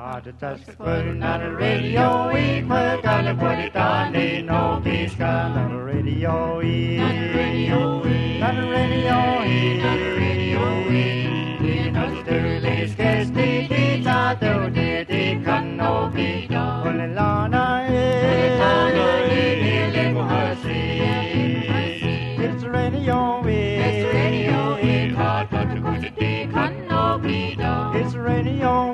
The touch putting on the radio, we put on the body down, they know peace gun on the radio, on the radio, on the radio, on the radio, we know the dirty sketch, the guitar, the can no be done. On the lana, it's radio, it's radio, hard but the good can no be done. It's radio,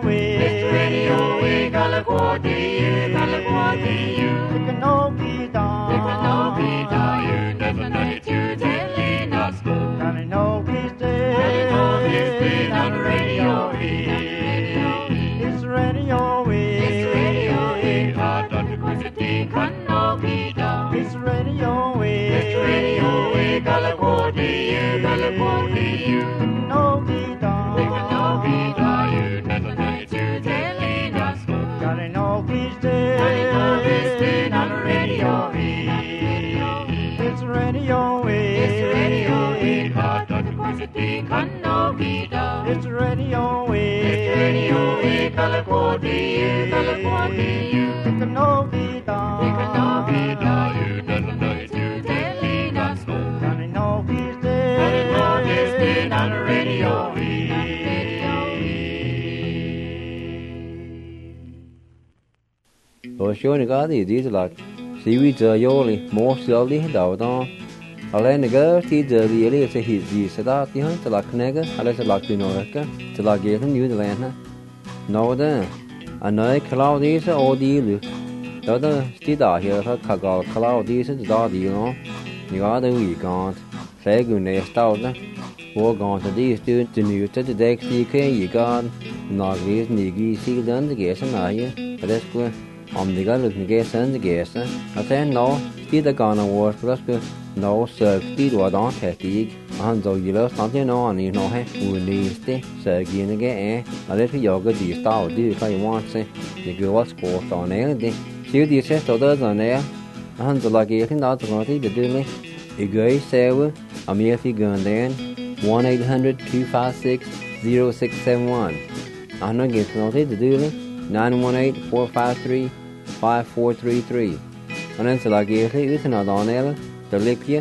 California, it can no be done. It can no be done. You never know it, you telling us go. And I know he's dead. On the radio, it's radio, it's radio, hard on the good thing can no be done. It's radio, California, it can no be done. It can no be done. You never know it, you telling us go. I know he's dead on the radio, it's radio, it's radio, hard on the city can no be done. It's radio, California, it can no be done. It can no be done. You never know it, you telling us so. I know he's dead on the radio. Ở chỗ này có gì là sĩ vi giờ vô li mua sữa li đầu đó, ở đây này cái thì giờ đi li sẽ hít gì sẽ đó thì hơn sẽ là cái này cái, ở đây sẽ là cái nồi cái, sẽ là cái thằng như thế này ha, nồi đó, anh nói cloud đi sẽ ở đi được, đó đó chỉ đó hiện tại các cái cloud đi sẽ đó đi nó,你讲的一讲，这个呢到的，我讲的第就你这这是可以讲，那个你个是人的个是哪样，这是个。Om de gar lukne ge sen de gesa ate no ti da gana war plus ke no ser ti do da ti han zo yilo sante no ani no he uni ste ser gine ge ale ti yoga di sta di kai want se de go was ko sta ne de ti di se to da za ne han zo la ge tin da zo ti de de le e ge se wa ami ti gan den 1-800-256-0671 an ge no ti de de le 918-453-5433 and then la gehe utna donela the lipia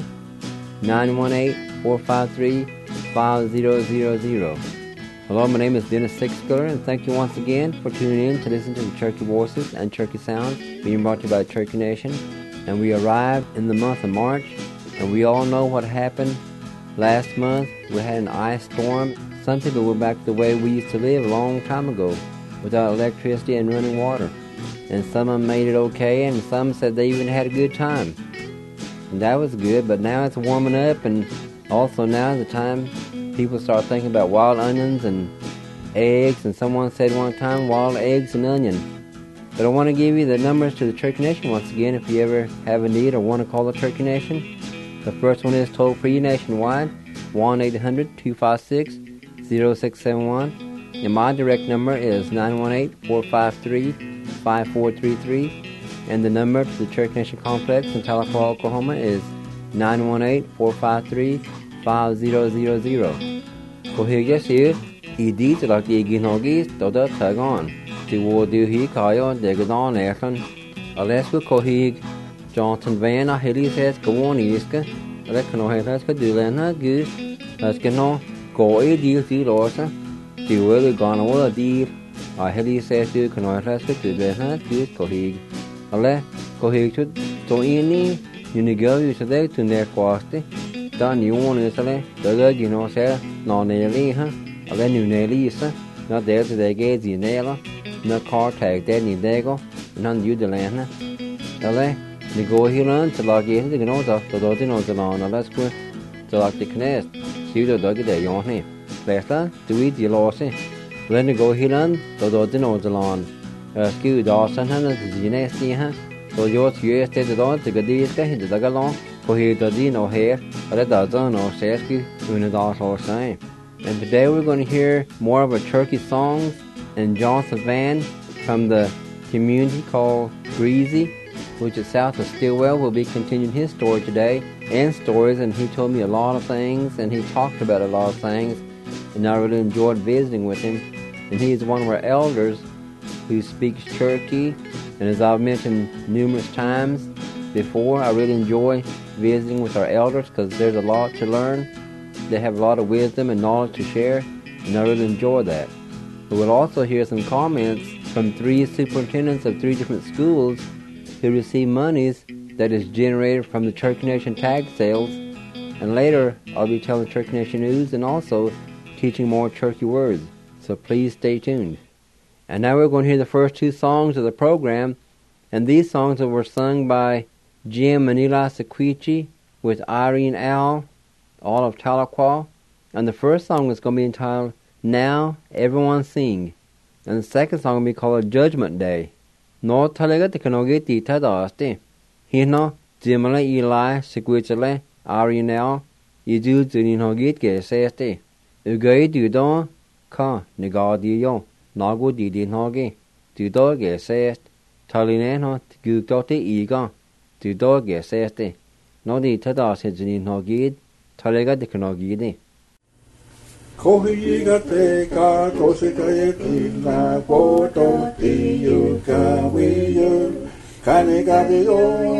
918-453-5000. Hello, my name is Dennis Sixler, and thank you once again for tuning in to listen to the Cherokee Voices and Cherokee Sounds being brought to you by Cherokee Nation. And we arrived in the month of March, and we all know what happened last month. We had an ice storm. Some people were back the way we used to live a long time ago, without electricity and running water. And some of them made it okay, and some said they even had a good time. And that was good, but now it's warming up, and also now is the time people start thinking about wild onions and eggs, and someone said one time, wild eggs and onion. But I want to give you the numbers to the Cherokee Nation once again if you ever have a need or want to call the Cherokee Nation. The first one is toll-free nationwide, 1-800-256-0671. And my direct number is 918-453-5433. And the number to the Cherokee Nation Complex in Tahlequah, Oklahoma is 918-453-5000. Cô hiểu giá xíu, ý đi cho lạc gì ghi nó ghi tao đã thở gọn. Thì vô điều hí khởi ơn để cái đó nè khăn. Ở đây có cô hiểu Jonathan Van ở Haley says go on is cái. Ở đây khăn nó hay là cái điều lên hết cứ. Ở cái nó có ý điều gì đó sao. Thì vô cái gọn nó là đi. Ở Haley says cứ khăn nó hay cái điều lên hết cứ cô hiểu. Ở đây cô hiểu chút tôi yên đi. Nhưng nếu như sẽ thấy từ nè qua thì ta nhiều món nữa sẽ tới cái gì nó sẽ nó nè đi ha. Ở đây nhiều nè đi sao. Nó để từ đây cái gì nè đó. Nó car tag để nhìn đây có. Nó giữ được lên ha. Ở đây你过去呢，就来见这个孬子，到这孬子了，那来说，就来这个呢，修到这个样呢，来了，就一直老些。来你过去呢，到这孬子了，修到身上呢自己呢些哈，到要学这到这个地的这个啷，过去到这孬黑，而到这孬些去，用到说噻。And today we're going to hear more of a Cherokee songs and Jonathan Van from the community called Greasy, which is south of Stillwell. Will be continuing his story today and stories, and he told me a lot of things, and he talked about a lot of things, and I really enjoyed visiting with him. And he is one of our elders who speaks Cherokee, and as I've mentioned numerous times before, I really enjoy visiting with our elders because there's a lot to learn. They have a lot of wisdom and knowledge to share, and I really enjoy that. But we'll also hear some comments from 3 superintendents of 3 different schools who receive monies that is generated from the Cherokee Nation tag sales. And later, I'll be telling Cherokee Nation news and also teaching more Cherokee words. So please stay tuned. And now we're going to hear the first 2 songs of the program. And these songs were sung by Jim and Eli Sequici with Irene Al, all of Tahlequah. And the first song is going to be entitled, Now Everyone Sing. And the second song will be called Judgment Day. No talaga tekanogi tadaste. Hino Jimala Eli Sequici Irene Al Yidu Zuninogit ke seste. Ugay dudon ka negadiyo Nagu didinogi Dudo ge sest. Talineno gugote iga Dudo ge seste. No di tadaste Zuninogit talaga tekanogidi. Kohiga teka kosika yekila poto tiyu kawiyu kanega diyo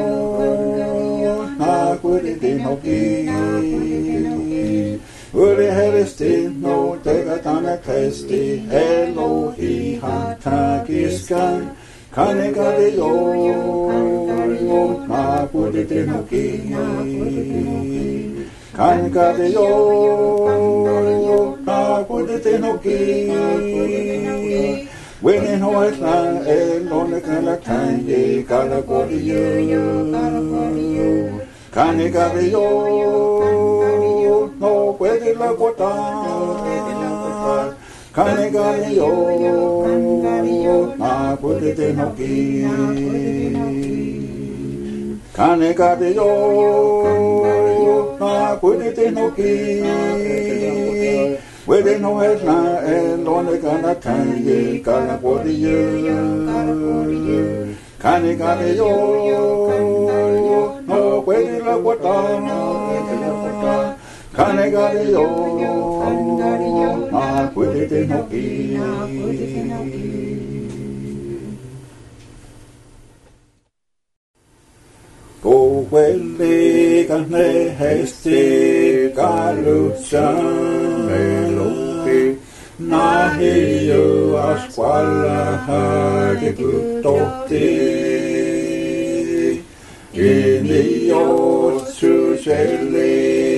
na kudidinogi uri herestino tega tana kesti Elohi hatakiskan kanega diyo na kudidinogi Kangadeyo, Nakuditinoki, Winning Hoytlan, Elonakanakanyi, Kalakodiyo, Kanigadeyo, no Wedilakota, Kanigadeyo, Nakuditinoki, Kanigadeyo, Nakuditinoki, Within no headline and on the Kanakanye, Kalakodiyo, Kanigadeyo, no Wedilakota, Kanigadeyo, Nakuditinoki. Go wele kane hesti kaluchan elopi nahiyo asquala hage tutoti iniyo susele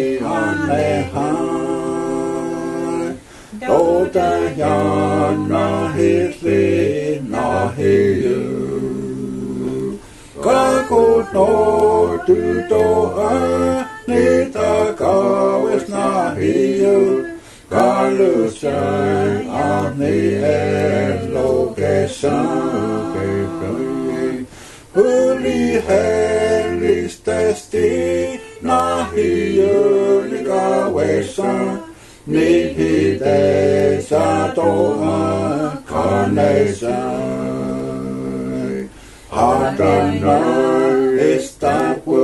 anehan dota yan nahili nahiyo Kako no tuto nita kawes nahiyo kalusan ani elokesan huli helis testi nahiyo nikawesan nihite satoa kanesan Adonai istaku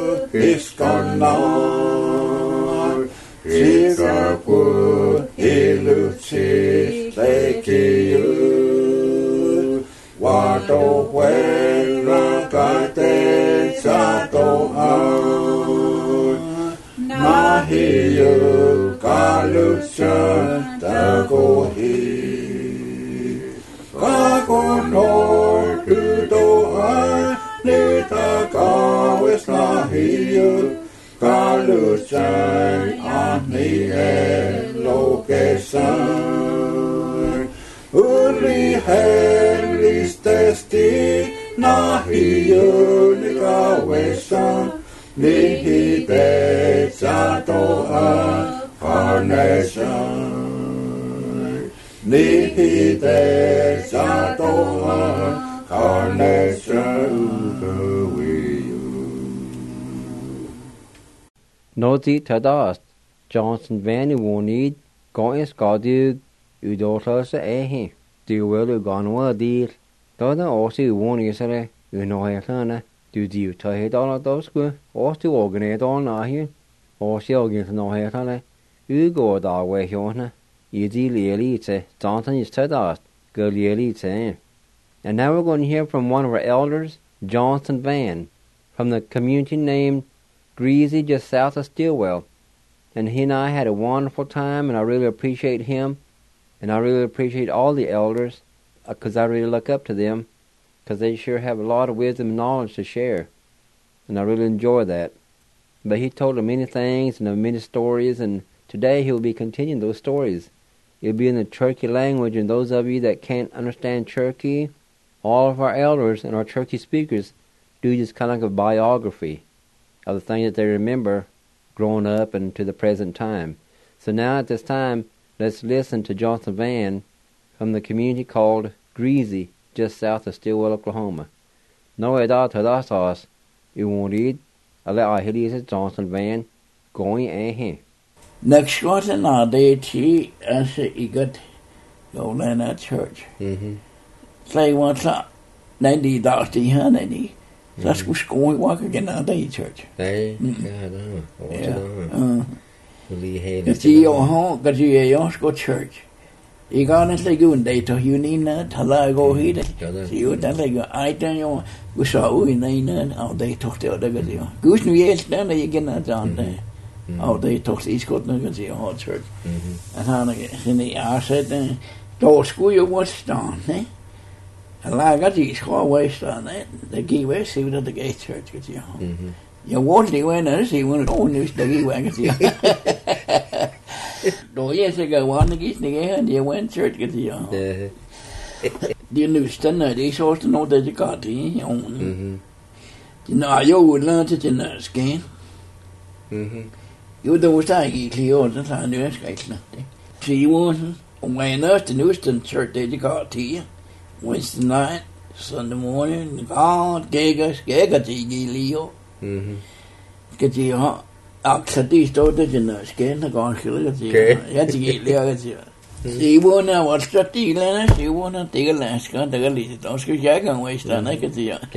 iskanar Siraku ilucis lekiyu Wato huela kate satoan Nahiyu kalusan takohi Kakonor Nita kawes nahiyo kalusan ani elokesan uli helis testi nahiyo nikawesan nihite satoa karnesan nihite satoa karnesan Nodi tadast, Johnson Vanny Wonid, Goins Godug, Udotasa Ehi, Duwelu Gonwa Deal, Doda Osi Wonisere, Unohetana, Du Diu Tahedala Dosku, Osti Organedon Nahi, Osi Organs Nohetana, Ugo Daway Hona, Yidi Lielite, Johnson is tadast, Galielite. And now we're going to hear from one of our elders, Johnson Van, from the community named Greasy, just south of Stillwell. And he and I had a wonderful time, and I really appreciate him, and I really appreciate all the elders, because I really look up to them, because they sure have a lot of wisdom and knowledge to share, and I really enjoy that. But he told them many things and many stories, and today he'll be continuing those stories. It'll be in the Cherokee language, and those of you that can't understand Cherokee, all of our elders and our Cherokee speakers do just kind of like a biography of the things that they remember growing up and to the present time. So now at this time, let's listen to Johnson Van from the community called Greasy, just south of Stillwell, Oklahoma. No edad tadasas, you won't read, ale ahilias Johnson Van, going ahe. Next quarter now, they tea as a got go in that church. Say what's up, 90 dusty honey. That's what's going walk again out of church. Hey, Because you home, because you go church. You got it like you data, you need that, go here. You don't like I tell you, we saw we need out they talk to other guys. Goose New Year's, then you get that down there. Out they talk to East Coast, because you whole church. And how I said, don't school you what's done, eh? And I got these whole ways on it. The key way, see what the gate church gets you. You won't do it, see when it all news the key waggons you. 2 years ago, one of these and you went church get you. You knew Stunner, they sort of know that you got it. You know, you would learn it in the skin. You do what I eat, you don't have to escape nothing. See, you won't. When the Newston church, they got tea. Wednesday night, Sunday morning, God gave us, Leo. Get you. Actually, started in the skin, the gospel. That's it. She won't know what's the deal, and she won't take a last gun, the list. Don't jack and waste on it.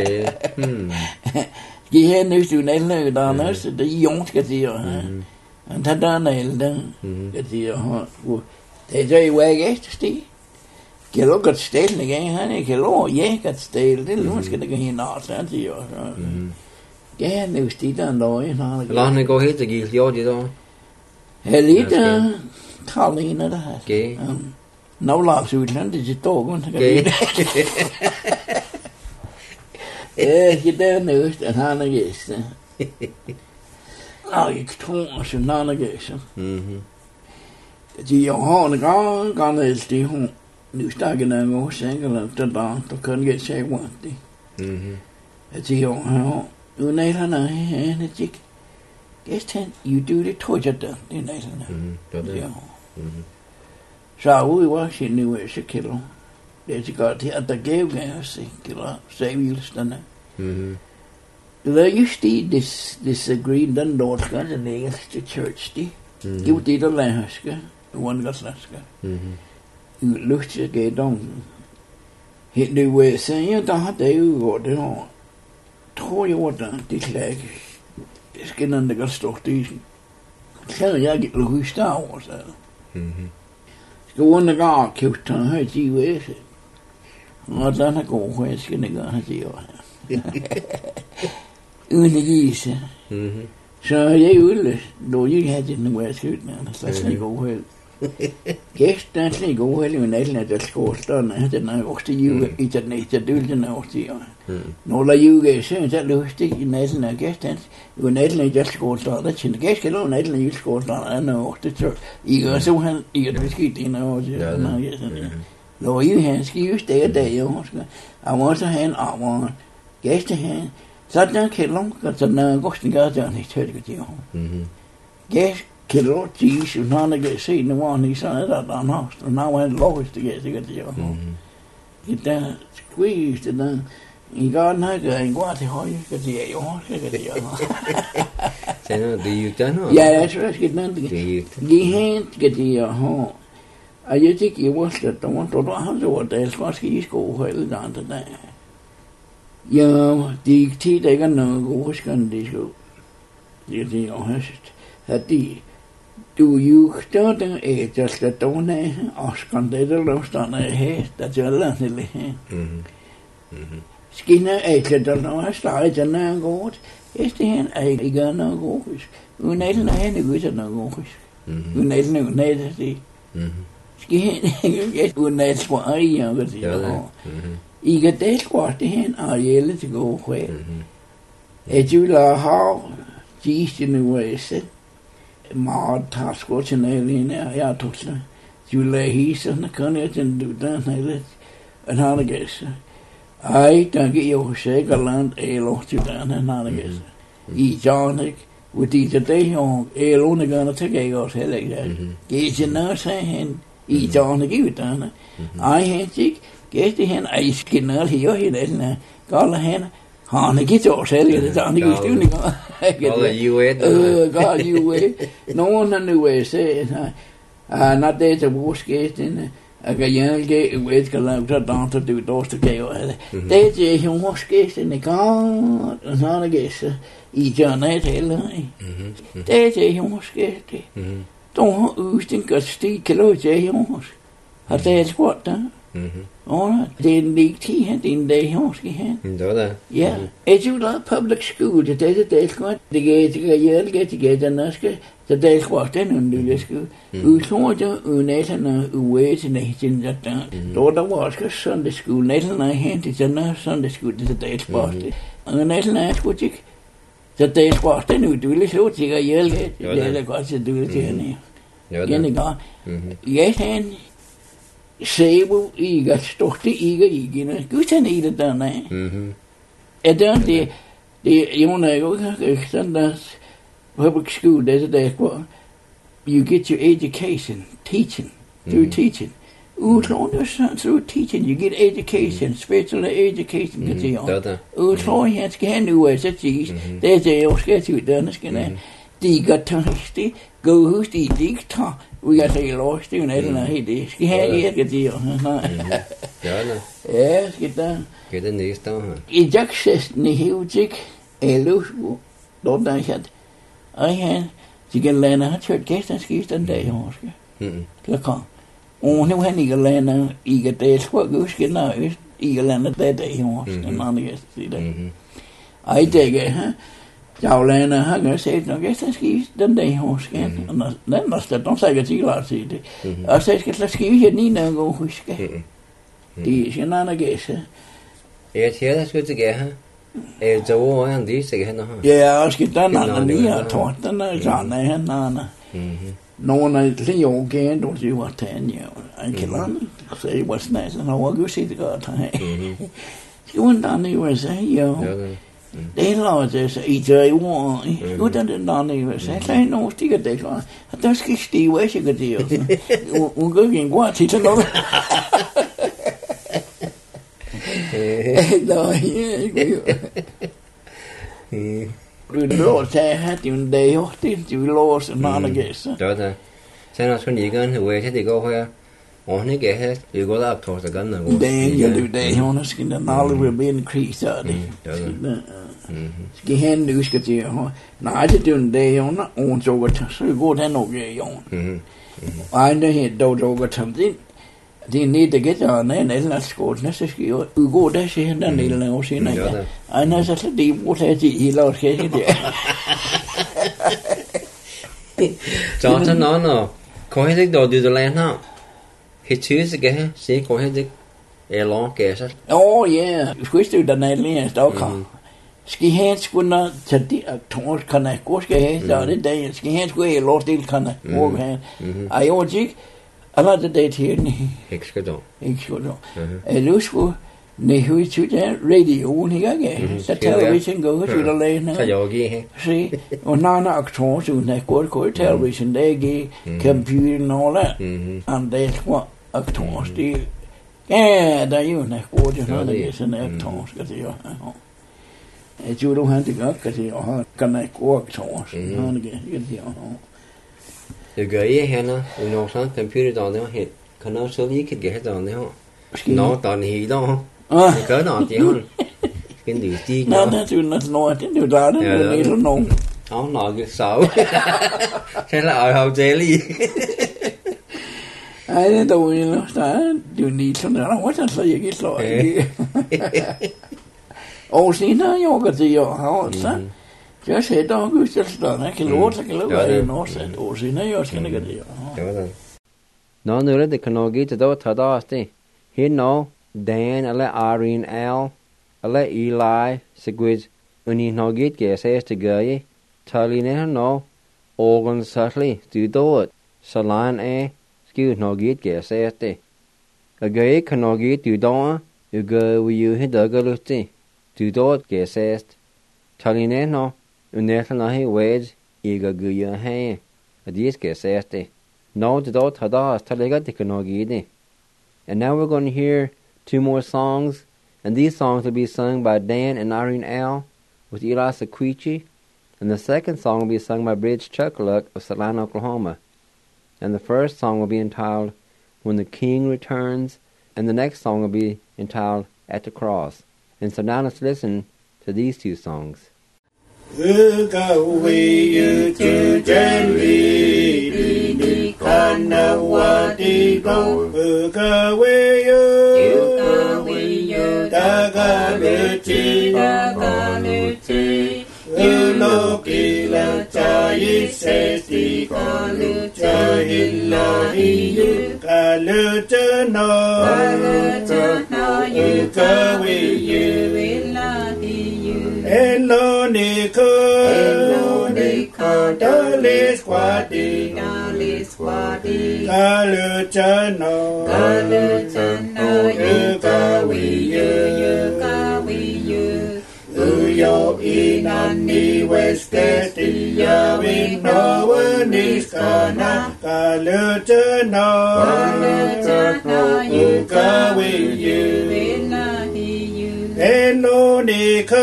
He had news to nail down us, the young get here. And that done nailed them. Get here. They say, where get to stay? Kilo got stale again, honey. Kilo, yeah, got stale. They don't get again, not at you. Yeah, news did and all, you know. Long ago, hit the gift, you know. Helita, Colleen at the house. No lawsuit, and did you talk? Yes, you don't know, and Hannah yes. Oh, you told us, and Hannah yes. You horn gone, is the home. You start and go single of the doctor, couldn't get say one thing. It's your home. You need an eye and a chick. Guess 10, you do the torture done, you know. So we watch it new as a kilo. There's a got the other game, kilo, save you stand there. They used to this green done door guns and they get to church, you did a lasker, the one got lasker. You looked at get down. Hit the way saying, you don't have to go down. Tror jeg det klæder det skal den der godt stå det kan jeg ikke huske over så skal under går købt han har de ved og den har god hvor jeg skal ikke have det uden det gise så jeg ville når jeg havde den hvor jeg skulle så skal jeg gå helt gæsten skal gå helt men alle der skolesterne den er også det i den næste dølden er også det når der jo så der lustig i næsten af gæsten jo næsten der skolesterne til gæsten og næsten i skolesterne er også det så I gør så han I er det skidt ind over det når I han skal jo stå der jo og også han og gæsten han så der kan langt så der går den gør der ikke hørt det jo gæst kilo cheese and none get seen the one he said that on house and now went lowest to get you get that squeezed and then he got no going what the hell you get you do you done yeah that's right get none he hand get the home I think you was that the one to what else was he go well down to that yeah the tea they gonna go was gonna do you know that the do you start just the tone Oscar de los done that you learn Skinner ekler no started to na go. Is the hen I gonna go. Unel na hen go na go. Unel no net the. Skin get unel for I younger the. I get that what the hen are yelling to go where. You la how geez in the way said. Maud task watching alien I told her. You lay he's on the cornet and do that I let and how I guess. I don't get your shake a land a lot to down and how I guess. Each on with each a day on a only gonna take a horse head like that. Get your nurse hand each on the give it down. I hand chick, get the hand I skin all here and call a hand. Han get horse head it's on the goose doing All you wait. God you wait. No one knew where say not there's a wash gate in a young gate with a down to do doors to go. There's a wash gate in the car, and on a guess, each on that line. There's a wash gate. Don't you think a steak kilo J horse? That's what, all right. Then the tea had in the horse. Yeah. As you like public school, the day going to get together and the day walked in and do the school. We saw the Nathan who waits in the hitching that down. Daughter was Sunday school. Nathan I handed a Sunday school to the day's party. And Nathan asked what you the day's party who do the show. You yell at the gods to do it in here. Yes, and Sable eager, stockty eager, good and eat it down there. And then the that's public school, there's a day you get your education, teaching, through teaching. Through teaching, you get education, spiritual education. Get you on. So he has can do as a cheese. There's a sketch you done. The got thirsty, go who's the dig top. We got a lost you and I hate this. He had it get you. Yes, get down. Get in the stone. Ejaxes ni huge a loose don't I had. I had to get Lena church guest and skis and day horse. Look on. Only when you Lena, you get this what goose get now is you Lena that day horse and none of us see that. I take it, huh? Chào lên hả sẽ nó cái ski đến đây hồ ski nó nó sẽ don't say cái gì là gì đi ở sẽ cái ski hiện ní nó go ski thì sẽ nó cái sẽ thế là cái gì hả chỗ anh đi sẽ cái nó hả yeah ski ta nó ní à thoát ta nó ra này hả nó này thì dùng cái đồ gì vậy thế nhiều anh cái lắm say what's nice and I go see the god you want down there say yo they lost this EJ1. Good at the non say no stick at this one. That's Kisty, where she could deal. We're going what? It's another. Good Lord, I had him day or did you lost and none against. Sen att kunna igen hur är det går här. Och ni get här. Vi går upp till det ganna. Then you do day honest skin the knowledge will be increased out. Ski hen nu ska till ha. Nej det du day on så går så går det nog igen. I know he do something. De need to get on and let's go nästa ski. Vi går där sen den delen och sen nej. Annars så det borde jag i låt ske det. Så så nå. Có hết được đồ từ lên ha. Hết chứ cái sẽ có hết được. Long kẻ sao? Oh yeah, squished the night lens dog. Ski hands skulle til de tårs kan jeg gå skal have så det dag ski hands skulle jeg lov til kan jeg hvor han. Jeg jo ikke alla det dag til ni. Ikke skal du. Lusku ne hui til der radio ni gange. Så television går til der lane. Så jeg giver. Se og nana aktor så ne går television der gi computer og all that. And that's what actors do. Ja, der jo ne går til noget der sådan aktor skal det jo. Jeg du han det godt kan det og kan jeg gå aktor. Han det det gør jeg henne og når sådan computer der det kan også så lige kan get der det nå der ni der det gør noget det hun skal du stige nå det er noget det er der det er nogen nok så thế là ở hậu chế lige I don't know. Du need something. I want to say you so. Oh, see now you got your house. Just head down, go just down. I can load, I can look at you. Said, oh, see now you're going to get you. No, no, the Kanogi to do Tadasti. He no, Dan, a let Irene Al, a let Eli, Sigwid, Uni no get guess as to Gay, Tully no, organ subtly, do it. Salan excuse no get guess as the. A gay Kanogi do don't, you go with you hit the galuti. Do it guess as. Tully no, Unetanahi wedge, eager go your hand. A disc guess as the. No, the dot hadas Taligati. And now we're going to hear 2 more songs, and these songs will be sung by Dan and Irene Al with Eli Sequici, and the second song will be sung by Bridge Chuckluck of Salina, Oklahoma. And the first song will be entitled When the King Returns, and the next song will be entitled At the Cross. And so now let's listen to these 2 songs. Kanawati go, Ukawayo, Dagaluti, Uloki la Chai Sesti, Kaluta Hillahi, Kalutano, Ukawayo, Eloniko, Dalis Quadi, Kalutano, Ukawiyu, Uyo inani wesketi yawin no waniskana, Kalutano, Ukawiyu, Elonika,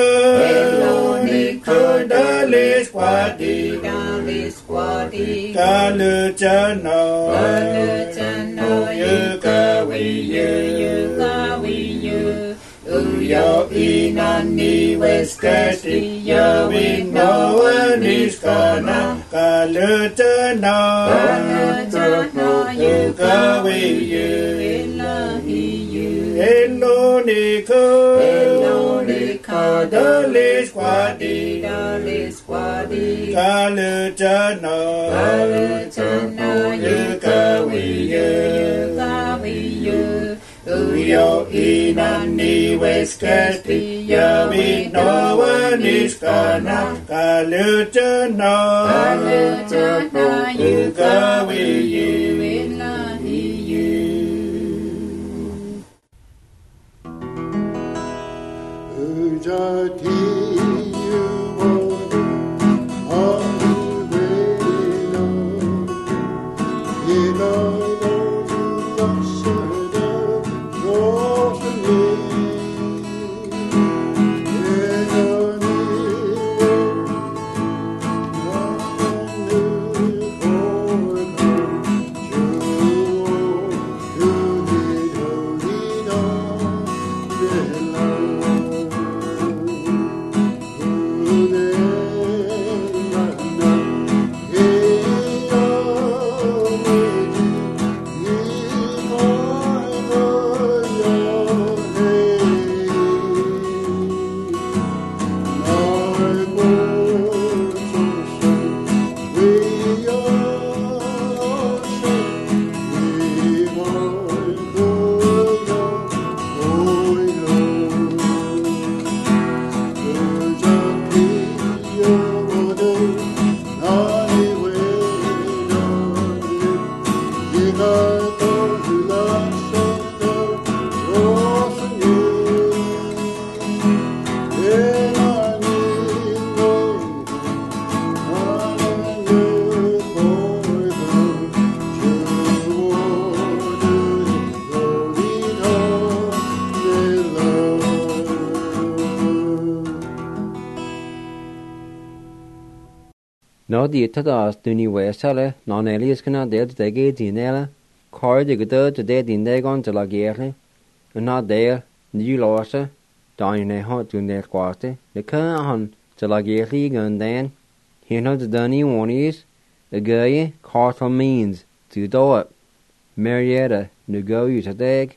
Dalis Quadi, Kalutano, Ukawiyu, Uyo inani wesketi yawin no waniskana, Kalutano, Ukawiyu, Elonika, Dalis Quadi, Kalutano, Ukawiyu, Uyo inani wesketi yawin no waniskana, Kalutano, Ukawiyu. No di tadas duni wesale non elias kana del dege dinela car de gada de de dinegon de la guerre na de ni losse dine hot to net quarte de kan de la guerre gun dan he no de dani one is the guy cartel means to do it Marietta, Nugo Utadeg,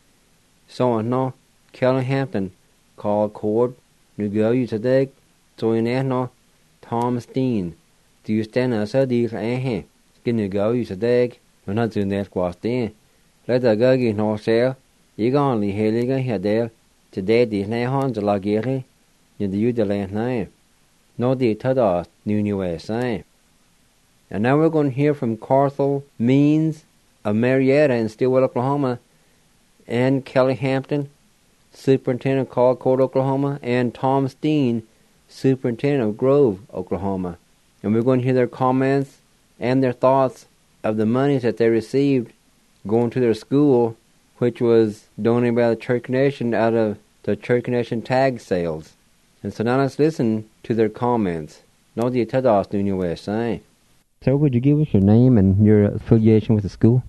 so no, Kelly Hampton, Carl Cord, Nugo Utadeg, no, Tom Steen, do you stand as a deal skin Nugo Utadeg, when not doing that was then. Let the guggy no sale, you only hailing here there, today these nahons a lagiri, in the Udaland name. No the Tadas, New USA. And now we're going to hear from Carthel Means of Marietta in Stillwell, Oklahoma, and Kelly Hampton, Superintendent of Colcord, Oklahoma, and Tom Steen, Superintendent of Grove, Oklahoma. And we're going to hear their comments and their thoughts of the monies that they received going to their school, which was donated by the Church Nation out of the Church Nation tag sales. And so now let's listen to their comments. No the Tadas, New USA. So would you give us your name and your affiliation with the school?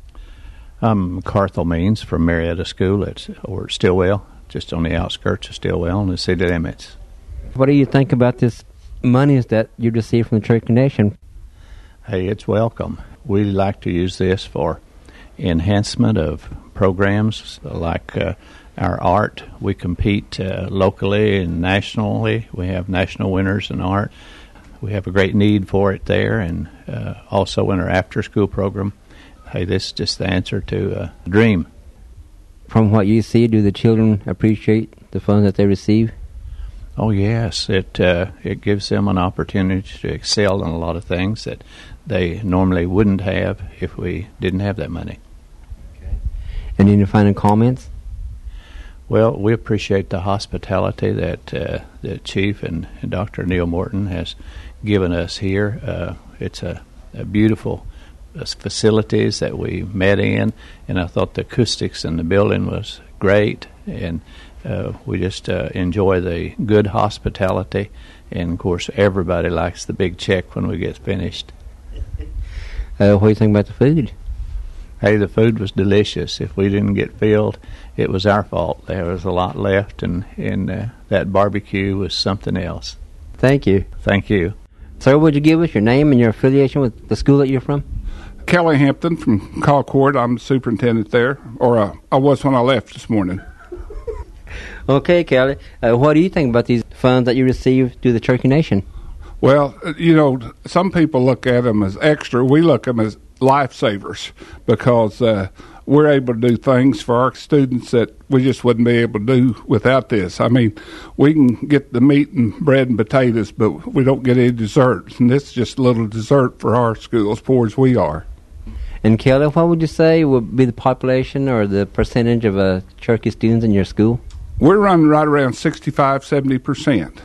I'm Carthel Means from Marietta School at Stillwell, just on the outskirts of Stillwell in the city limits. What do you think about this monies that you received from the Church Nation? Hey, it's welcome. We like to use this for enhancement of programs like our art. We compete locally and nationally. We have national winners in art. We have a great need for it there, and also in our after-school program. Hey, this is just the answer to a dream. From what you see, do the children appreciate the funds that they receive? Oh, yes. It gives them an opportunity to excel in a lot of things that they normally wouldn't have if we didn't have that money. Okay. And any final comments? Well, we appreciate the hospitality that the Chief and Dr. Neil Morton has given us here. It's a beautiful facilities that we met in, and I thought the acoustics in the building was great, and we just enjoy the good hospitality, and of course everybody likes the big check when we get finished. What do you think about the food? Hey, the food was delicious. If we didn't get filled, it was our fault. There was a lot left, and that barbecue was something else. Thank you. Thank you. Sir, would you give us your name and your affiliation with the school that you're from? Kelly Hampton from Colcord. I'm the superintendent there, or I was when I left this morning. Okay, Kelly. What do you think about these funds that you received through the Cherokee Nation? Well, some people look at them as extra. We look at them as lifesavers because we're able to do things for our students that we just wouldn't be able to do without this. I mean, we can get the meat and bread and potatoes, but we don't get any desserts, and this is just a little dessert for our school, as poor as we are. And Kelly, what would you say would be the population or the percentage of Cherokee students in your school? We're running right around 65-70%,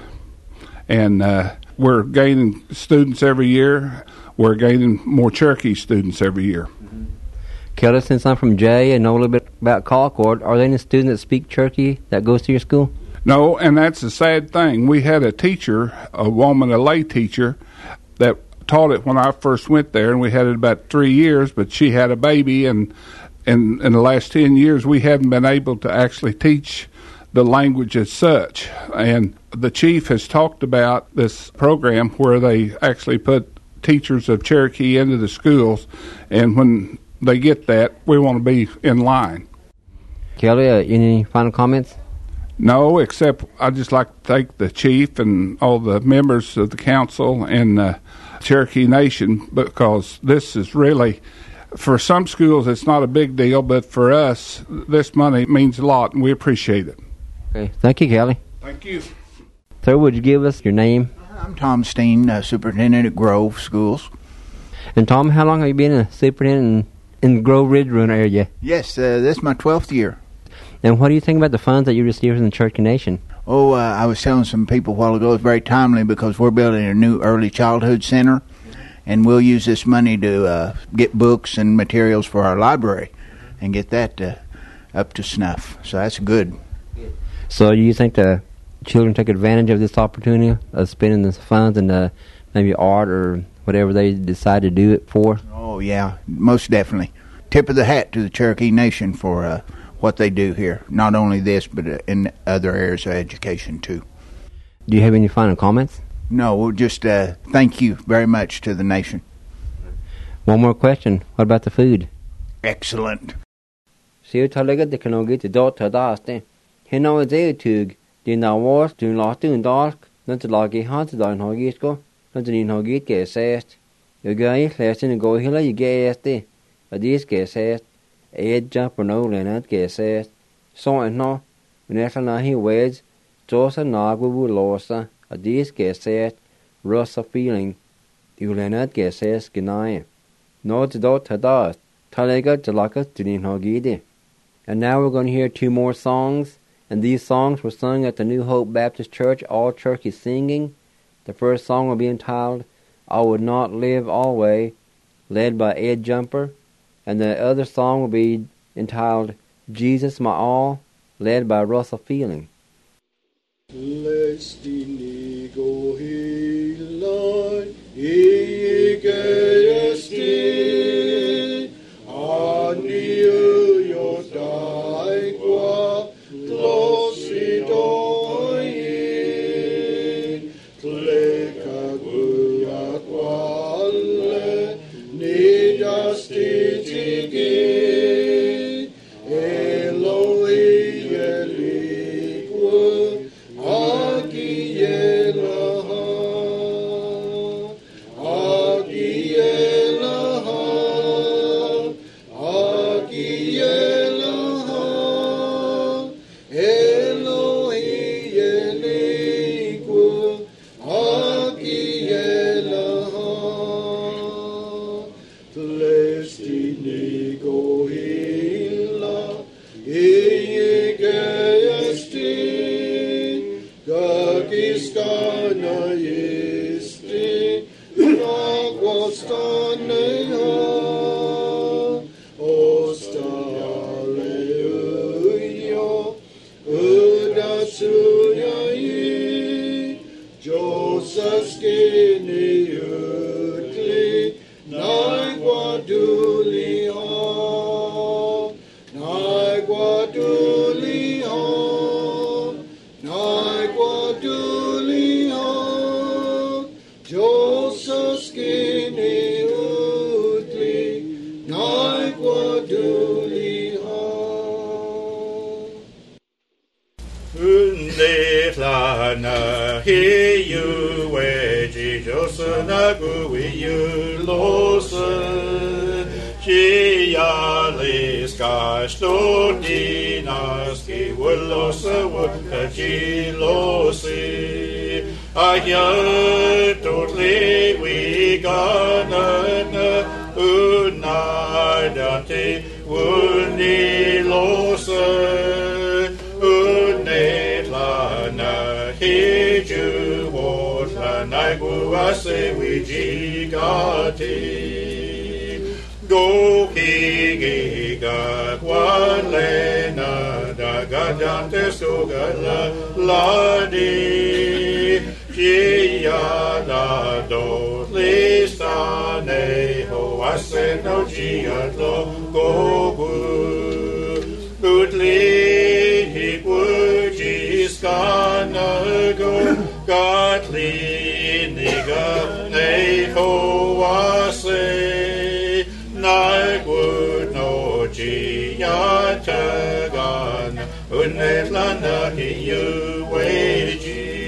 and we're gaining students every year. We're gaining more Cherokee students every year. Mm-hmm. Kelly, since I'm from Jay and know a little bit about Colcord, are there any students that speak Cherokee that goes to your school? No, and that's a sad thing. We had a teacher, a woman, a lay teacher, that taught it when I first went there, and we had it about 3 years, but she had a baby, and in the last 10 years we haven't been able to actually teach the language as such. And the chief has talked about this program where they actually put teachers of Cherokee into the schools, and when they get that, we want to be in line. Kelly, any final comments? No, except I'd just like to thank the chief and all the members of the council and Cherokee Nation, because this is really, for some schools it's not a big deal, but for us this money means a lot, and we appreciate it. Okay, thank you, Kelly. Thank you. Sir, would you give us your name? I'm Tom Steen, superintendent at Grove Schools. And Tom, how long have you been a superintendent in the Grove Ridge Run area? Yes, this is my 12th year. And what do you think about the funds that you received from the Cherokee Nation? Oh, I was telling some people a while ago, it's very timely because we're building a new early childhood center, and we'll use this money to get books and materials for our library and get that up to snuff. So that's good. So do you think the children take advantage of this opportunity of spending the funds and maybe art or whatever they decide to do it for? Oh, yeah, most definitely. Tip of the hat to the Cherokee Nation for what they do here. Not only this, but in other areas of education, too. Do you have any final comments? No, we'll just thank you very much to the nation. One more question. What about the food? Excellent. Siu talaga de kanogi te dot tadaste. Hino a zeutug, di na wars dun latun dark, not lagi hant dan hogisko, not in hogit ge sest. You guy lesson go hilla you gaste. A dis ge sest. Ed jumper no lenat ge sest. So and no, unetla na he weds, Josa nagwu losa, a dis ge sest, russa feeling. You lenat ge sest genai. No te dot tadas, talega jalaka din hogide. And now we're going to hear two more songs, and these songs were sung at the New Hope Baptist Church, all church is singing. The first song will be entitled, I Would Not Live Always, led by Ed Jumper, and the other song will be entitled, Jesus My All, led by Russell Feeling. Go higiga kwalena dagadante sugala ladi Gia da do listane ho aseno giatlo gobu Goodly he would go godly nigga ne ho ase Nagwood no giatagan unetlana he you wage.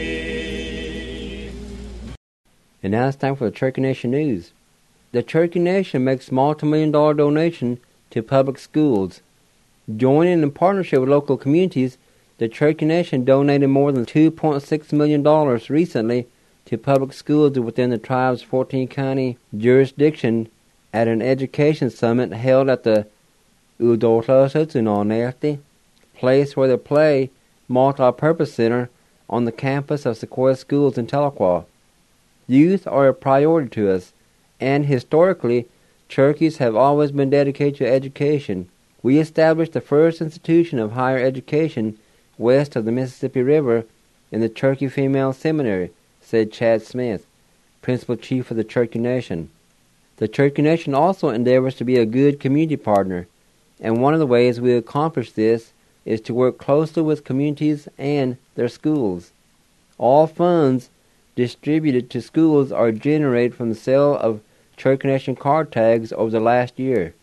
And now it's time for the Cherokee Nation News. The Cherokee Nation makes multi-million-dollar donation to public schools. Joining in partnership with local communities, the Cherokee Nation donated more than $2.6 million recently to public schools within the tribe's 14-county jurisdiction at an education summit held at the Udotlasutsunonerte, place where they play multi-purpose center on the campus of Sequoia Schools in Tahlequah. Youth are a priority to us, and historically, Cherokees have always been dedicated to education. We established the first institution of higher education west of the Mississippi River in the Cherokee Female Seminary, said Chad Smith, Principal Chief of the Cherokee Nation. The Cherokee Nation also endeavors to be a good community partner, and one of the ways we accomplish this is to work closely with communities and their schools. All funds distributed to schools are generated from the sale of Cherokee Nation card tags over the last year.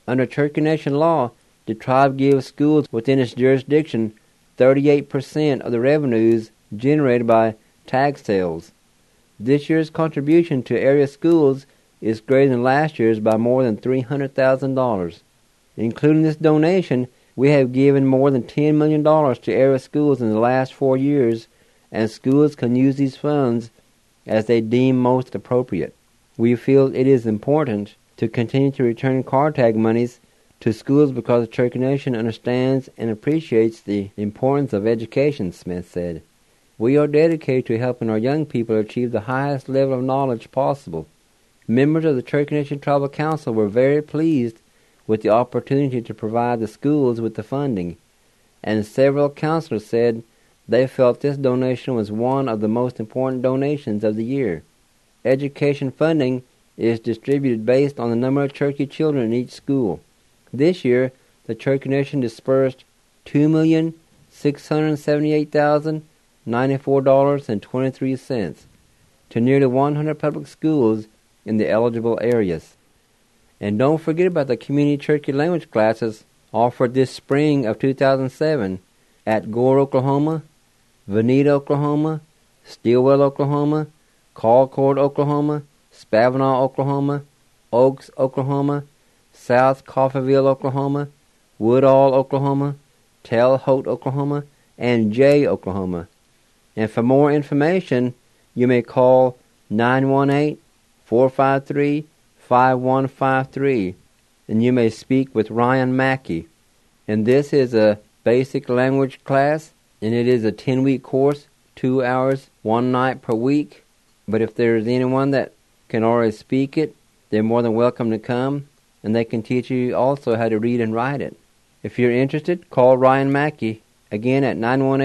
Under Cherokee Nation law, the tribe gives schools within its jurisdiction 38% of the revenues generated by tag sales. This year's contribution to area schools is greater than last year's by more than $300,000. Including this donation, we have given more than $10 million to area schools in the last 4 years, and schools can use these funds as they deem most appropriate. We feel it is important to continue to return car tag monies to schools because the Cherokee Nation understands and appreciates the importance of education, Smith said. We are dedicated to helping our young people achieve the highest level of knowledge possible. Members of the Cherokee Nation Tribal Council were very pleased with the opportunity to provide the schools with the funding, and several counselors said they felt this donation was one of the most important donations of the year. Education funding is distributed based on the number of Cherokee children in each school. This year, the Cherokee Nation dispersed $2,678,094.23 to nearly 100 public schools in the eligible areas. And don't forget about the community Cherokee language classes offered this spring of 2007 at Gore, Oklahoma, Veneta, Oklahoma, Stilwell, Oklahoma, Concord, Oklahoma, Spavinaw, Oklahoma, Oaks, Oklahoma, South Coffeyville, Oklahoma, Woodall, Oklahoma, Tailholt, Oklahoma, and Jay, Oklahoma. And for more information, you may call 918-453-5153, and you may speak with Ryan Mackey. And this is a basic language class, and it is a 10-week course, 2 hours, 1 night per week. But if there is anyone that can already speak it, they're more than welcome to come, and they can teach you also how to read and write it. If you're interested, call Ryan Mackey, again at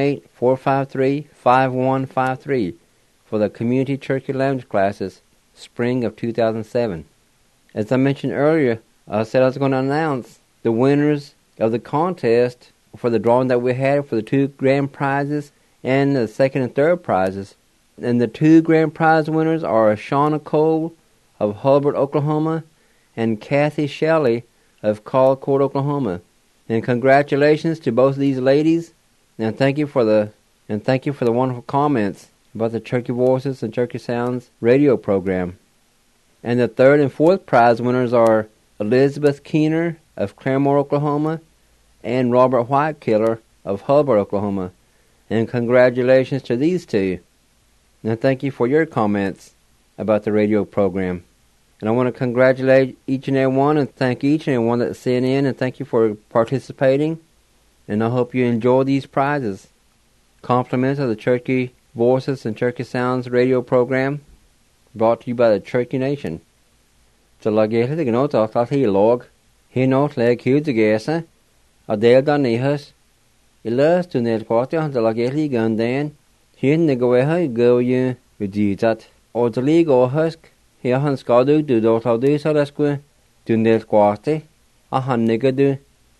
918-453-5153 for the Community Cherokee Language classes, spring of 2007. As I mentioned earlier, I said I was going to announce the winners of the contest for the drawing that we had for the 2 grand prizes and the second and third prizes. And the 2 grand prize winners are Shauna Cole of Hubbard, Oklahoma, and Kathy Shelley of Concord, Oklahoma. And congratulations to both of these ladies, and thank you for the wonderful comments about the Cherokee Voices and Cherokee Sounds radio program. And the third and fourth prize winners are Elizabeth Keener of Claremore, Oklahoma, and Robert Whitekiller of Hubbard, Oklahoma. And congratulations to these 2. And thank you for your comments about the radio program. And I want to congratulate each and every one and thank each and every one that sent in, and thank you for participating. And I hope you enjoy these prizes. Compliments of the Cherokee Voices and Cherokee Sounds radio program, brought to you by the Cherokee Nation. So lagéhle de gnót ach hí log, hí nót leg hiú de gésa, a dél dan níhas, I lás tu nél quátja de lagéhle gan dain, hín na goweha go you udítat, o de lí go husk, hí a han skadu du dótaldú sa lesque, tu nél quátja, a han nigadu,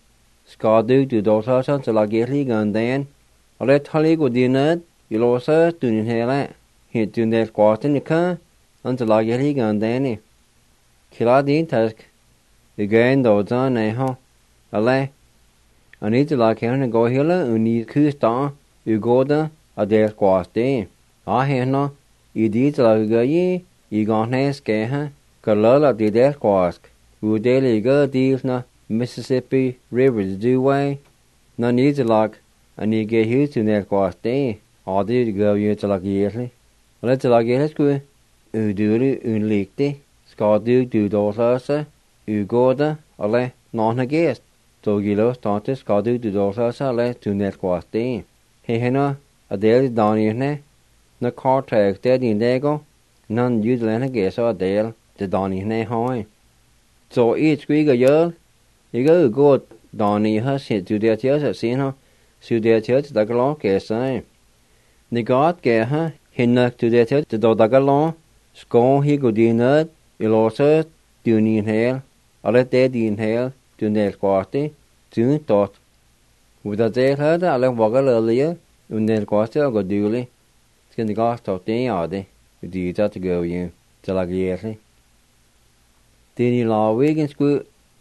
skadu du dótaldú de lagéhle gan dain, a le talí go dínad, I lósa tu nín héla, hí tu nél quátja nika, an de lagéhle gan daini. Kila dín task, I gain dódza neho, a le, a ní de lagéhle na gohila uní cústá, u góda, a dél quátja. A héna, I dí de lagayi, I gánne skeha, ka lala di dél quásk, u dél I ga díl na Mississippi River's Dewey, na ní de lag, a ní ge hiú tu nél quátja, a dí go you de lagéhle. A le de lagéhle sku, u dúli un líkti, skadu du dótlasa, u góda, a le nána gést. So gilo stante skadu du dótlasa, a le tu nél quátja. Hé héna, a dél dáníne, na cartag de dín dego, nan júdlena gésa a dél de dáníne háin. So I squig a jöl, I go gód dáníha si tu détias a sinha, su détias da galán gésa. Ni gát géha, hinnak tu détias de do da galán, skón hi go dínad, I lósa du nín hél, a le de dín hél, du nél quátja, tu dot. With a dél hada a le wagal elia, u nél quátja a go dúli, skin the gas talk day ade, u díta to go you, till I get Dini law wig and squid,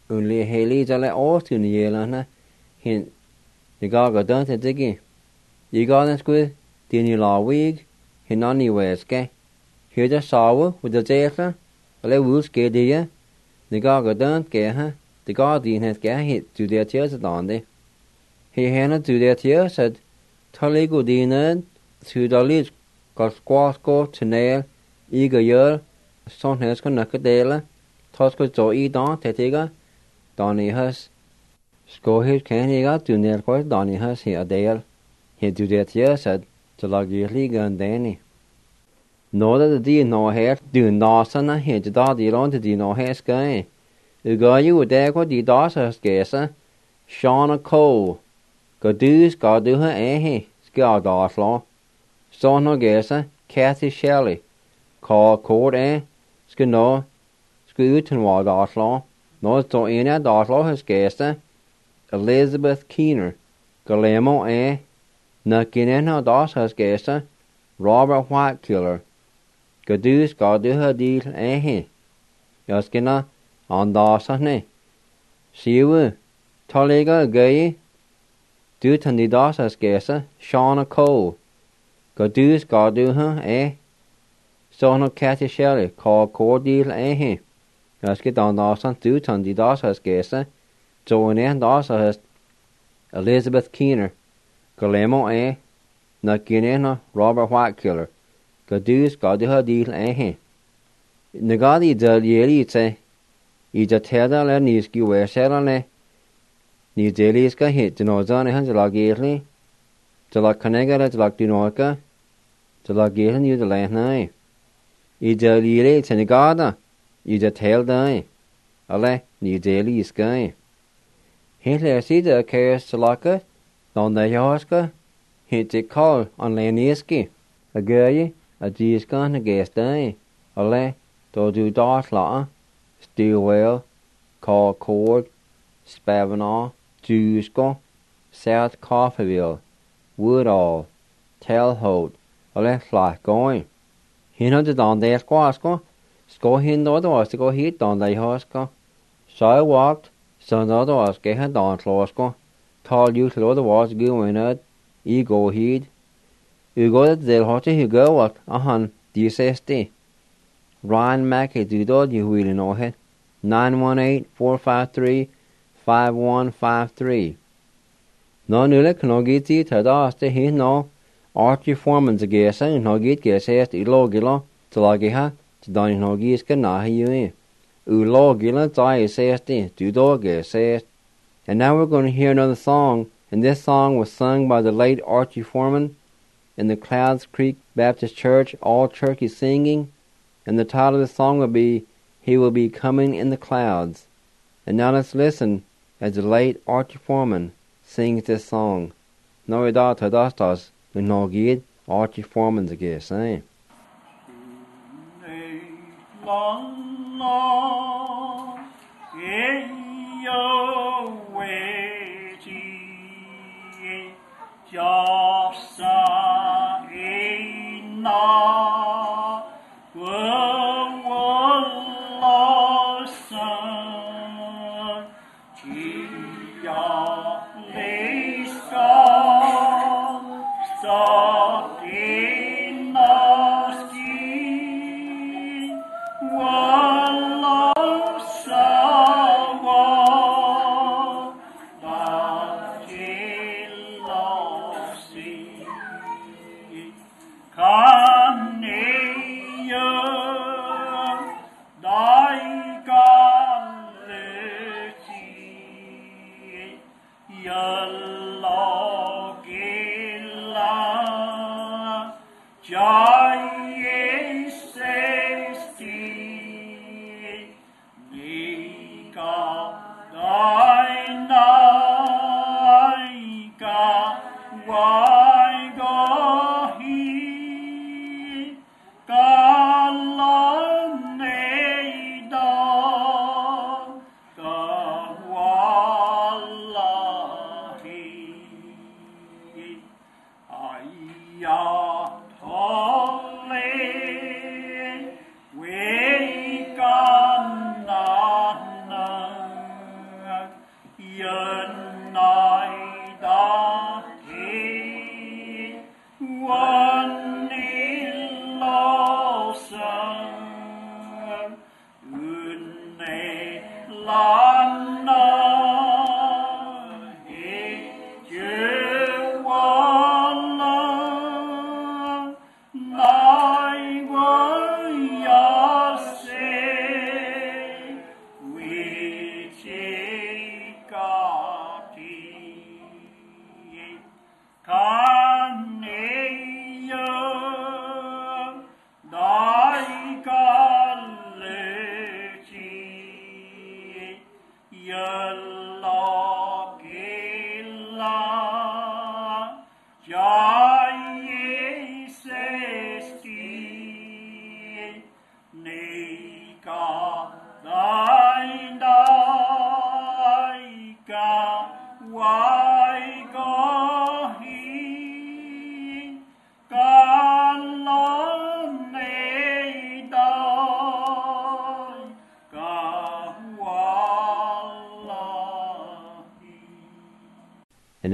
Only Haley Jala all to Nielana, hint the Gaga done to diggy. You got this good, didn't you law wig, hin on the weske. Here the sour with the jail, a little skate dear. The Gaga done get her, the guardian has get hit to their tears on the. He handed to their tears said, Tully good dinner to the lead got squash go to nail, eager year, son has gone a dale, Tosco to eat on, Tetiga, Donny has. Score his can he got to nail quite Donny has here a dale. He do that here said to log yearly gun Danny. No that the deal no hair do Dawson a hint to daddy on to do no hair sky. You go you would there what the Dawson scarcer. Shauna Cole. Go do's go do her scar Dawslaw. So no guesser, Kathy Shelley. Call court Skino. Scootin war Dawslaw. No so in a Dawslaw has guesser. Elizabeth Keener. Galemo Nakinena Das has guesser. Robert Whitekiller. Gadus go do her deal Yaskina on Dawson Siwu. Toliga gay. Do Tandy Das has guesser. Shauna Cole. Gadus go do her So no Cathy Shelley. Call core deal Yaskit on Dawson do Tandy Das has guesser. So in Das has Elizabeth Keener. Galemo Nakinena Robert Whitekiller. Gadus go do her deal Nagadi del yeli say Ija teda le niski we serane Ni deliska hit no zane han la gerli to la kanega to la dinoka to la gerli you the land nai Ija yeli tenigada Ija tel dai Ale ni deliska Hele sida kayas to laka Don the Yaska, hit the call on Laniski, a girl, a Giskan, a guest day, a le, do dot law, Stillwell, Call Cord, Spavanaw, Jusko, South Coffeeville, Woodall, Telholt, a le flat going. He know the don there squasco, sco hin no the was to go hit on the Yaska. So I walked, so no the was get her don closco. Tall you to the was going at go heed. You go at the hotel you go what DSSD. Ryan Mackey do dod you really know it. 918-453-5153. No nule can get it to the he no Archie Foreman's a guess and no get guess est ilogila to lagiha to don no gis can nahi you. Ulogila die SSD do dog guess. And now we're going to hear another song, and this song was sung by the late Archie Foreman in the Clouds Creek Baptist Church, all turkey singing, and the title of the song will be, He Will Be Coming in the Clouds. And now let's listen as the late Archie Foreman sings this song. No idea to dastas, no gid, Archie Foreman's a guess, eh? Jasa ina wawalasan Jia lesa satina ski walasawa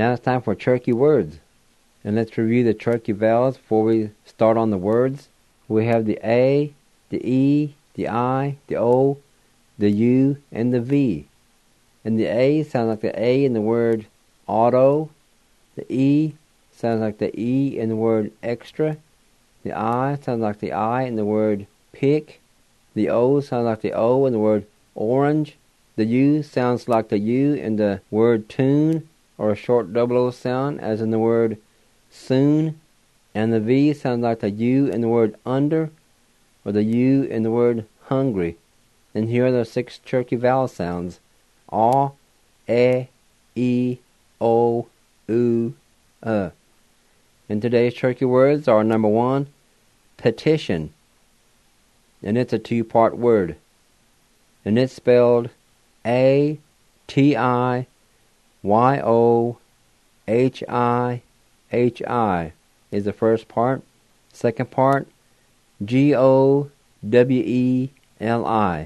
now it's time for Cherokee words. And let's review the Cherokee vowels before we start on the words. We have the A, the E, the I, the O, the U, and the V. And the A sounds like the A in the word auto. The E sounds like the E in the word extra. The I sounds like the I in the word pick. The O sounds like the O in the word orange. The U sounds like the U in the word tune, or a short double O sound, as in the word soon. And the V sounds like the U in the word under, or the U in the word hungry. And here are the 6 Cherokee vowel sounds. A, E, O, U, And today's Cherokee words are number 1, petition. And it's a 2-part word. And it's spelled A-T-I-Y-O-H-I-H-I is the first part. Second part, G-O-W-E-L-I.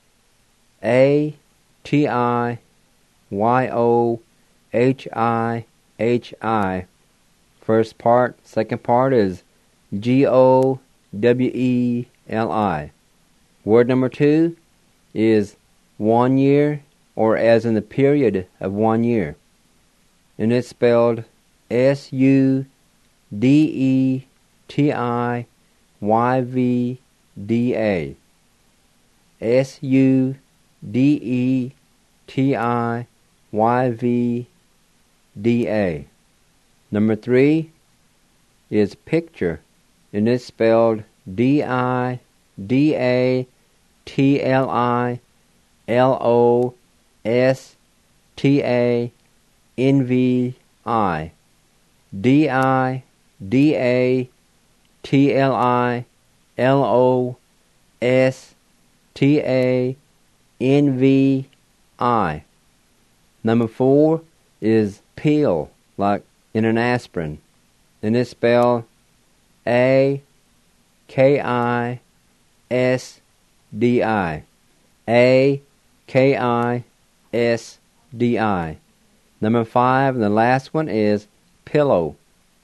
A-T-I-Y-O-H-I-H-I. First part. Second part is G-O-W-E-L-I. Word number 2 is 1 year, or as in the period of 1 year. And it's spelled S-U-D-E-T-I-Y-V-D-A. S-U-D-E-T-I-Y-V-D-A. Number 3 is picture, and it's spelled D-I-D-A-T-L-I-L-O-S-T-A-N-V-I. D-I-D-A-T-L-I-L-O-S-T-A-N-V-I. Number 4 is pill, like in an aspirin. And it's spelled A-K-I-S-D-I. A-K-I-S-D-I. Number 5, and the last one is pillow.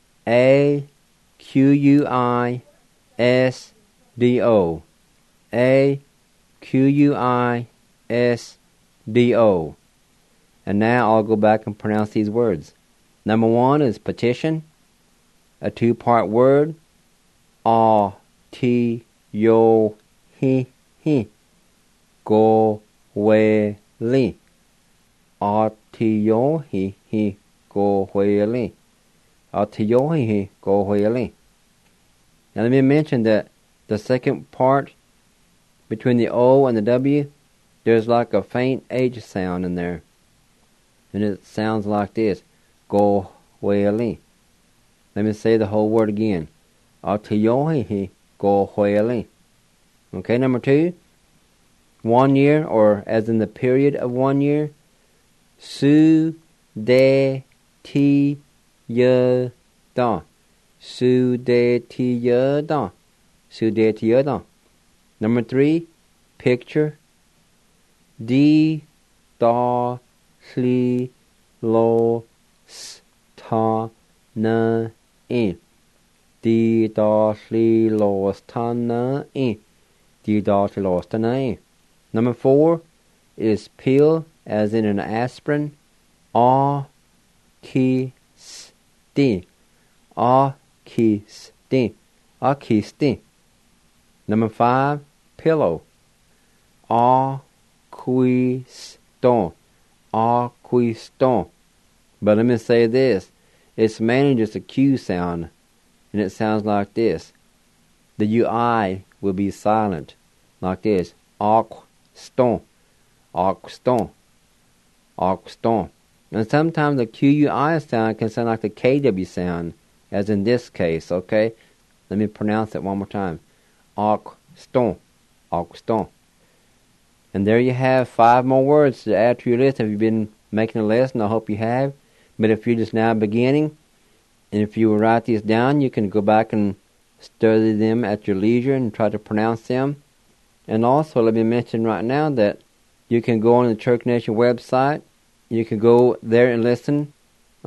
A-Q-U-I-S-D-O. A-Q-U-I-S-D-O. And now I'll go back and pronounce these words. Number 1 is petition, a 2-part word. A-T-Yo-Hi-Hi. Go-we-li. A-T-Yo-Hi-Hi. Go-we-li. A-T-Yo-Hi-Hi. Go-we-li. Now let me mention that the second part, between the O and the W, there's like a faint H sound in there. And it sounds like this. Go-we-li. Let me say the whole word again. A-T-Yo-Hi-Hi. Go-we-li. Okay, number 2. 1 year, or as in the period of 1 year. Su-de-ti-ya-da. Su-de-ti-ya-da. Su-de-ti-ya-da. Number 3, picture. Di-da-sli-lo-s-ta-na-in. Di-da-sli-lo-s-ta-na-in. Di-da-sli-lo-s-ta-na-in. Number 4 is pill, as in an aspirin. A-ki-sti. A-ki-sti. A-ki-sti. Number 5, pillow. A-qui-ston. A-qui-ston. But let me say this. It's mainly just a Q sound, and it sounds like this. The U-I will be silent, like this. A-qui-ston. A-qui-ston. A-qui-ston. And sometimes the Q-U-I sound can sound like the K-W sound, as in this case, okay? Let me pronounce it one more time. A-qui-ston. A-qui-ston. And there you have 5 more words to add to your list. Have you been making a list? And I hope you have. But if you're just now beginning, and if you will write these down, you can go back and study them at your leisure and try to pronounce them. And also, let me mention right now that you can go on the Cherokee Nation website. You can go there and listen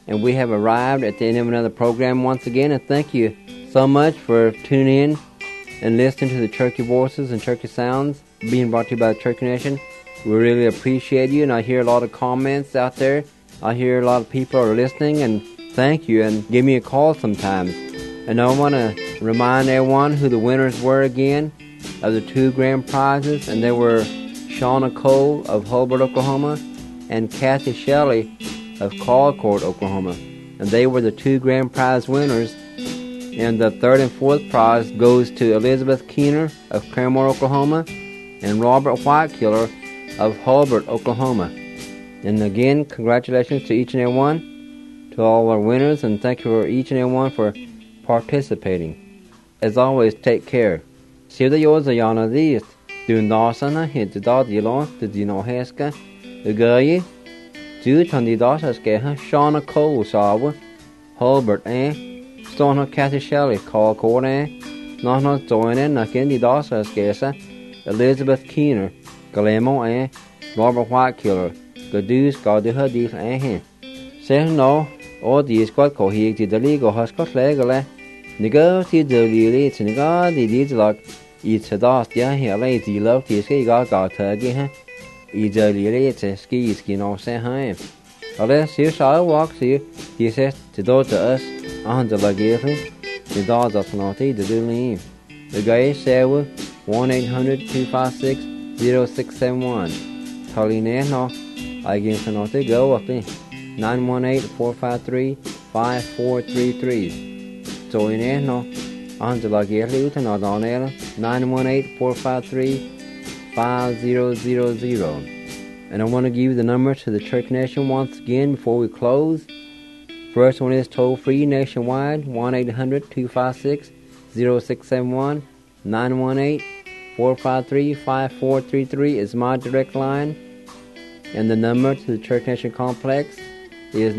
And we have arrived at the end of another program once again. And thank you so much for tuning in and listening to the Cherokee Voices and Cherokee Sounds being brought to you by the Cherokee Nation. We really appreciate you, and I hear a lot of comments out there. I hear a lot of people are listening, and thank you, and give me a call sometimes. And I want to remind everyone who the winners were again of the 2 grand prizes, and they were Shauna Cole of Hulbert, Oklahoma, and Kathy Shelley of Colcord, Oklahoma. And they were the 2 grand prize winners. And the 3rd and 4th prize goes to Elizabeth Keener of Claremore, Oklahoma, and Robert Whitekiller of Hulbert, Oklahoma. And again, congratulations to each and every one, to all our winners, and thank you for each and every one for participating. As always, take care. Sida yoza yana dist, dun dasana hit the dadilon, the dino heska, the guy, do tandi dasaskeha, Shauna Cole sawa, Hulbert, Stone Kathy Shelley, Colcord, Nahna Zoinen, Nakindi Dasaskeha, Elizabeth Keener, Galemo, Robert Whitekiller, Gadus, Gauduha, Dis, Say no, all these got cohig to the legal huscot legale. Nigo to the lilies and God, the deeds like it's a dust, yeah, he lazy love to ski got turkey, either lilies and ski skin or say home. Unless you shall walk to you, he says to do to us, under the gift, the dogs of naughty, the doing. The guy said 1-800-256-0671. Pauline, no, I give to naughty go up there. 918-453-5433. So in no, Angela Gerli to not on air 918-453-5000. And I want to give you the number to the Cherokee Nation once again before we close. First one is toll free nationwide 1-800-256-0671. 918-453-5433 is my direct line. And the number to the Cherokee Nation Complex is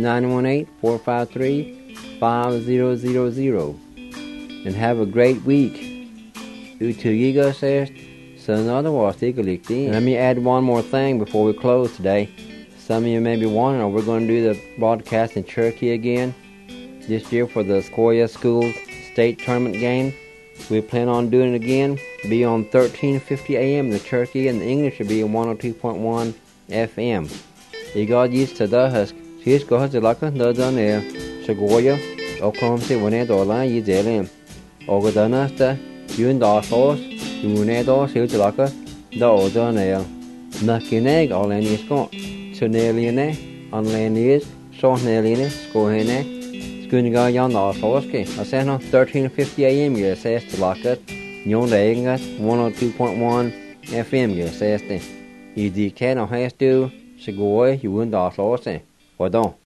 918-453-5000. And have a great week. Utugigo says, and let me add one more thing before we close today. Some of you may be wondering, we're going to do the broadcast in Cherokee again this year for the Sequoia Schools State Tournament game. We plan on doing it again. Be on 1350 AM the Cherokee, and the English will be on 102.1 FM. You got used to the husk. She's got the luck of the air. Sequoia, Oklahoma City, when it all I use it. Ogadana, you and the sauce, you need all the luck of the other nail. Nothing egg, all in is gone. So nearly in there, on land is, so nearly in it, score in there. It's going to go on the sauce. I said on 1350 AM, you says to lock it. You're laying at 102.1 FM, you says. You can't have to, so go away, you wouldn't also say. Or don't.